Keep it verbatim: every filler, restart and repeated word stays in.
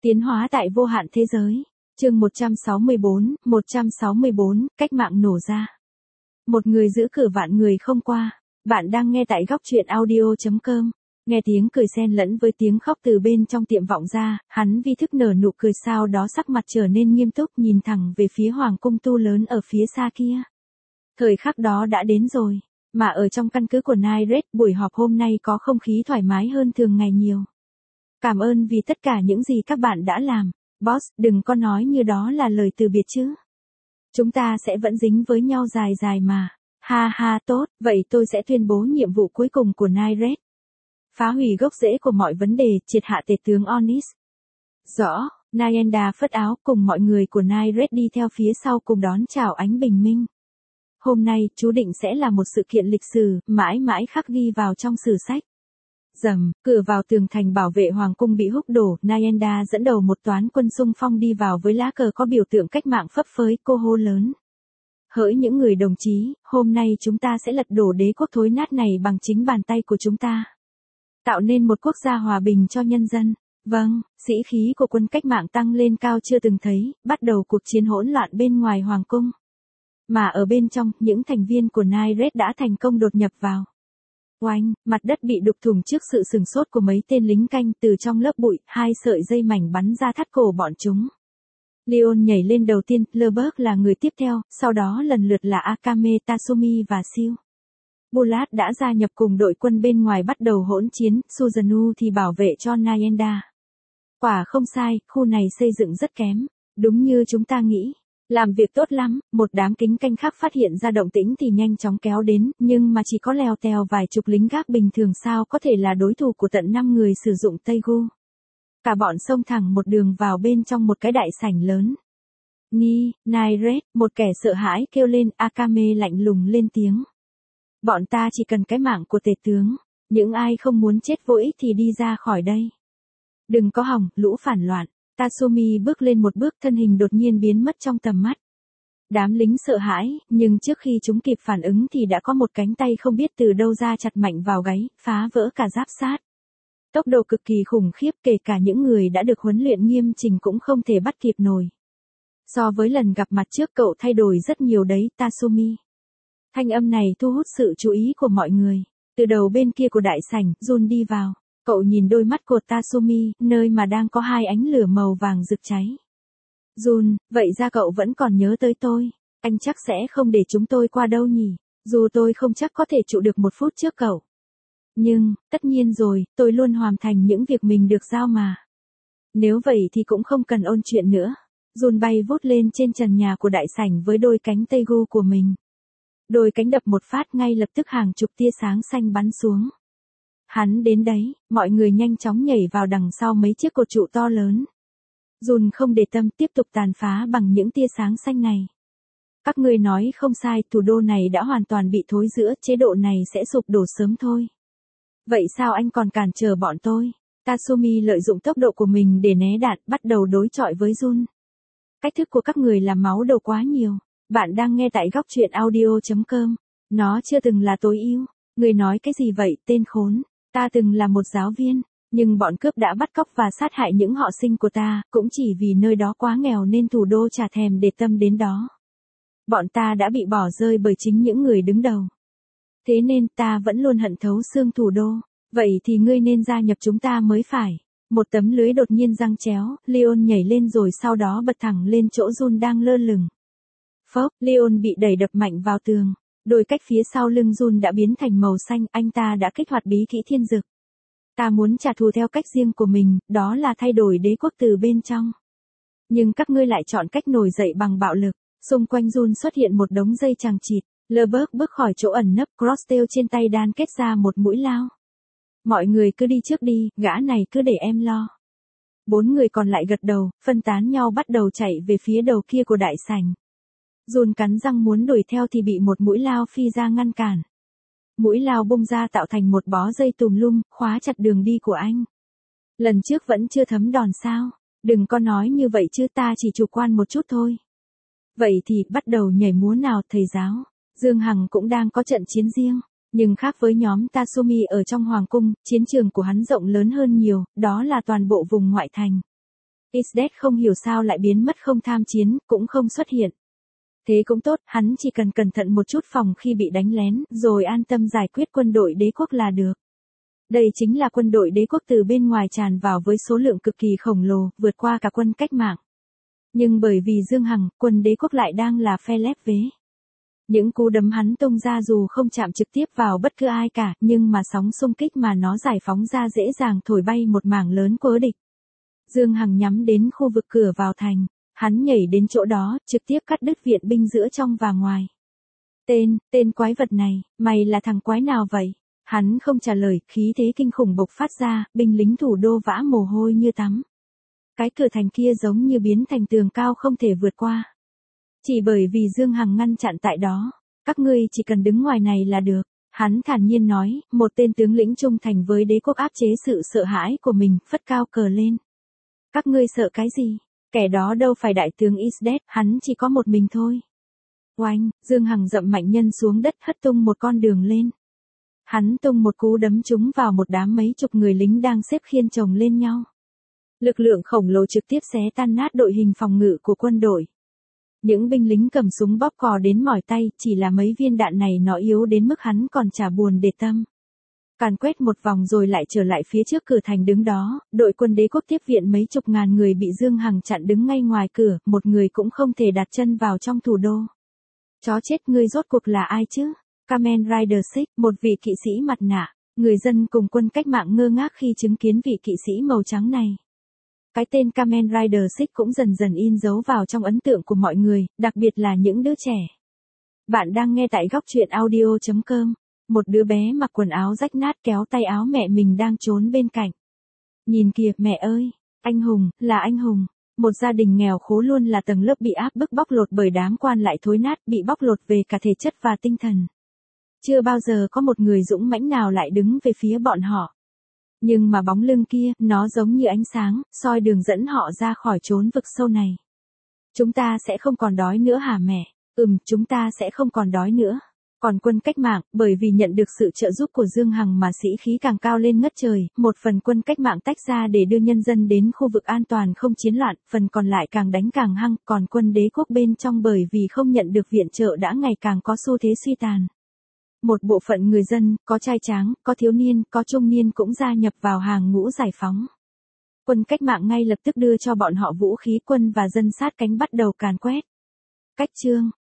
Tiến hóa tại vô hạn thế giới. Chương một trăm sáu mươi tư, một trăm sáu mươi tư, cách mạng nổ ra. Một người giữ cửa vạn người không qua. Bạn đang nghe tại góc truyện audio chấm com. Nghe tiếng cười xen lẫn với tiếng khóc từ bên trong tiệm vọng ra, hắn vi thức nở nụ cười, sau đó sắc mặt trở nên nghiêm túc, nhìn thẳng về phía hoàng cung tu lớn ở phía xa kia. Thời khắc đó đã đến rồi, mà ở trong căn cứ của Nyret, buổi họp hôm nay có không khí thoải mái hơn thường ngày nhiều. Cảm ơn vì tất cả những gì các bạn đã làm. Boss, đừng có nói như đó là lời từ biệt chứ. Chúng ta sẽ vẫn dính với nhau dài dài mà. Ha ha, tốt, vậy tôi sẽ tuyên bố nhiệm vụ cuối cùng của Nyret. Phá hủy gốc rễ của mọi vấn đề, triệt hạ tể tướng Onis. Rõ, Nyenda phất áo cùng mọi người của Nyret đi theo phía sau cùng đón chào ánh bình minh. Hôm nay, chú định sẽ là một sự kiện lịch sử, mãi mãi khắc ghi vào trong sử sách. Rầm, cửa vào tường thành bảo vệ hoàng cung bị húc đổ, Nyenda dẫn đầu một toán quân xung phong đi vào với lá cờ có biểu tượng cách mạng phấp phới, cô hô lớn. Hỡi những người đồng chí, hôm nay chúng ta sẽ lật đổ đế quốc thối nát này bằng chính bàn tay của chúng ta. Tạo nên một quốc gia hòa bình cho nhân dân. Vâng, sĩ khí của quân cách mạng tăng lên cao chưa từng thấy, bắt đầu cuộc chiến hỗn loạn bên ngoài hoàng cung. Mà ở bên trong, những thành viên của Nyret đã thành công đột nhập vào. Oanh, mặt đất bị đục thủng trước sự sừng sốt của mấy tên lính canh, từ trong lớp bụi, hai sợi dây mảnh bắn ra thắt cổ bọn chúng. Leon nhảy lên đầu tiên, Lerberg là người tiếp theo, sau đó lần lượt là Akame, Tatsumi và Siêu. Bulat đã gia nhập cùng đội quân bên ngoài bắt đầu hỗn chiến, Suzanu thì bảo vệ cho Nyenda. Quả không sai, khu này xây dựng rất kém, đúng như chúng ta nghĩ. Làm việc tốt lắm, một đám kính canh khác phát hiện ra động tĩnh thì nhanh chóng kéo đến, nhưng mà chỉ có lèo tèo vài chục lính gác bình thường sao có thể là đối thủ của tận năm người sử dụng Teigu. Cả bọn xông thẳng một đường vào bên trong một cái đại sảnh lớn. Ni, Nyret, một kẻ sợ hãi kêu lên, Akame lạnh lùng lên tiếng. Bọn ta chỉ cần cái mạng của tể tướng, những ai không muốn chết vô ích thì đi ra khỏi đây. Đừng có hỏng, lũ phản loạn. Tatsumi bước lên một bước, thân hình đột nhiên biến mất trong tầm mắt. Đám lính sợ hãi, nhưng trước khi chúng kịp phản ứng thì đã có một cánh tay không biết từ đâu ra chặt mạnh vào gáy, phá vỡ cả giáp sát. Tốc độ cực kỳ khủng khiếp, kể cả những người đã được huấn luyện nghiêm chỉnh cũng không thể bắt kịp nổi. So với lần gặp mặt trước cậu thay đổi rất nhiều đấy, Tatsumi. Thanh âm này thu hút sự chú ý của mọi người. Từ đầu bên kia của đại sảnh, Jun đi vào. Cậu nhìn đôi mắt của Tatsumi, nơi mà đang có hai ánh lửa màu vàng rực cháy. Jun, vậy ra cậu vẫn còn nhớ tới tôi. Anh chắc sẽ không để chúng tôi qua đâu nhỉ. Dù tôi không chắc có thể trụ được một phút trước cậu. Nhưng, tất nhiên rồi, tôi luôn hoàn thành những việc mình được giao mà. Nếu vậy thì cũng không cần ôn chuyện nữa. Jun bay vút lên trên trần nhà của đại sảnh với đôi cánh Teigu của mình. Đôi cánh đập một phát, ngay lập tức hàng chục tia sáng xanh bắn xuống. Hắn đến đấy, mọi người nhanh chóng nhảy vào đằng sau mấy chiếc cột trụ to lớn. Jun không để tâm, tiếp tục tàn phá bằng những tia sáng xanh này. Các ngươi nói không sai, thủ đô này đã hoàn toàn bị thối rữa, chế độ này sẽ sụp đổ sớm thôi. Vậy sao anh còn cản trở bọn tôi? Tatsumi lợi dụng tốc độ của mình để né đạn, bắt đầu đối chọi với Jun. Cách thức của các người làm máu đầu quá nhiều. Bạn đang nghe tại góc truyện audio chấm com. Nó chưa từng là tối ưu. Người nói cái gì vậy, tên khốn? Ta từng là một giáo viên, nhưng bọn cướp đã bắt cóc và sát hại những họ sinh của ta, cũng chỉ vì nơi đó quá nghèo nên thủ đô chả thèm để tâm đến đó. Bọn ta đã bị bỏ rơi bởi chính những người đứng đầu. Thế nên ta vẫn luôn hận thấu xương thủ đô. Vậy thì ngươi nên gia nhập chúng ta mới phải. Một tấm lưới đột nhiên giăng chéo, Leon nhảy lên rồi sau đó bật thẳng lên chỗ Jun đang lơ lửng. Phốc, Leon bị đẩy đập mạnh vào tường. Đôi cách phía sau lưng Jun đã biến thành màu xanh, anh ta đã kích hoạt bí kỹ thiên dực. Ta muốn trả thù theo cách riêng của mình, đó là thay đổi đế quốc từ bên trong. Nhưng các ngươi lại chọn cách nổi dậy bằng bạo lực. Xung quanh Jun xuất hiện một đống dây chằng chịt. Lerberg bước khỏi chỗ ẩn nấp, Crosstail trên tay đan kết ra một mũi lao. Mọi người cứ đi trước đi, gã này cứ để em lo. Bốn người còn lại gật đầu, phân tán nhau bắt đầu chạy về phía đầu kia của đại sảnh. Jun cắn răng muốn đuổi theo thì bị một mũi lao phi ra ngăn cản. Mũi lao bung ra tạo thành một bó dây tùm lum, khóa chặt đường đi của anh. Lần trước vẫn chưa thấm đòn sao? Đừng có nói như vậy chứ, ta chỉ chủ quan một chút thôi. Vậy thì bắt đầu nhảy múa nào thầy giáo. Dương Hằng cũng đang có trận chiến riêng. Nhưng khác với nhóm Tatsumi ở trong hoàng cung, chiến trường của hắn rộng lớn hơn nhiều, đó là toàn bộ vùng ngoại thành. Isdet không hiểu sao lại biến mất không tham chiến, cũng không xuất hiện. Thế cũng tốt, hắn chỉ cần cẩn thận một chút phòng khi bị đánh lén, rồi an tâm giải quyết quân đội đế quốc là được. Đây chính là quân đội đế quốc từ bên ngoài tràn vào với số lượng cực kỳ khổng lồ, vượt qua cả quân cách mạng. Nhưng bởi vì Dương Hằng, quân đế quốc lại đang là phe lép vế. Những cú đấm hắn tung ra dù không chạm trực tiếp vào bất cứ ai cả, nhưng mà sóng xung kích mà nó giải phóng ra dễ dàng thổi bay một mảng lớn của địch. Dương Hằng nhắm đến khu vực cửa vào thành, hắn nhảy đến chỗ đó, trực tiếp cắt đứt viện binh giữa trong và ngoài. Tên, tên quái vật này, mày là thằng quái nào vậy? Hắn không trả lời, khí thế kinh khủng bộc phát ra, binh lính thủ đô vã mồ hôi như tắm. Cái cửa thành kia giống như biến thành tường cao không thể vượt qua. Chỉ bởi vì Dương Hằng ngăn chặn tại đó, các ngươi chỉ cần đứng ngoài này là được. Hắn thản nhiên nói, một tên tướng lĩnh trung thành với đế quốc áp chế sự sợ hãi của mình, phất cao cờ lên. Các ngươi sợ cái gì? Kẻ đó đâu phải đại tướng Isdet, hắn chỉ có một mình thôi. Oanh, Dương Hằng dậm mạnh nhân xuống đất hất tung một con đường lên. Hắn tung một cú đấm trúng vào một đám mấy chục người lính đang xếp khiên chồng lên nhau. Lực lượng khổng lồ trực tiếp xé tan nát đội hình phòng ngự của quân đội. Những binh lính cầm súng bóp cò đến mỏi tay, chỉ là mấy viên đạn này nó yếu đến mức hắn còn chả buồn để tâm. Càn quét một vòng rồi lại trở lại phía trước cửa thành đứng đó, đội quân đế quốc tiếp viện mấy chục ngàn người bị Dương Hằng chặn đứng ngay ngoài cửa, một người cũng không thể đặt chân vào trong thủ đô. Chó chết, ngươi rốt cuộc là ai chứ? Kamen Rider Six, một vị kỵ sĩ mặt nạ. Người dân cùng quân cách mạng ngơ ngác khi chứng kiến vị kỵ sĩ màu trắng này. Cái tên Kamen Rider Six cũng dần dần in dấu vào trong ấn tượng của mọi người, đặc biệt là những đứa trẻ. Bạn đang nghe tại góc truyện audio chấm com. Một đứa bé mặc quần áo rách nát kéo tay áo mẹ mình đang trốn bên cạnh. Nhìn kìa, mẹ ơi, anh hùng, là anh hùng. Một gia đình nghèo khổ luôn là tầng lớp bị áp bức bóc lột bởi đám quan lại thối nát, bị bóc lột về cả thể chất và tinh thần. Chưa bao giờ có một người dũng mãnh nào lại đứng về phía bọn họ. Nhưng mà bóng lưng kia, nó giống như ánh sáng, soi đường dẫn họ ra khỏi chốn vực sâu này. Chúng ta sẽ không còn đói nữa hả mẹ? Ừm, chúng ta sẽ không còn đói nữa. Còn quân cách mạng, bởi vì nhận được sự trợ giúp của Dương Hằng mà sĩ khí càng cao lên ngất trời, một phần quân cách mạng tách ra để đưa nhân dân đến khu vực an toàn không chiến loạn, phần còn lại càng đánh càng hăng, còn quân đế quốc bên trong bởi vì không nhận được viện trợ đã ngày càng có xu thế suy tàn. Một bộ phận người dân, có trai tráng, có thiếu niên, có trung niên cũng gia nhập vào hàng ngũ giải phóng. Quân cách mạng ngay lập tức đưa cho bọn họ vũ khí, quân và dân sát cánh bắt đầu càn quét. Cách chương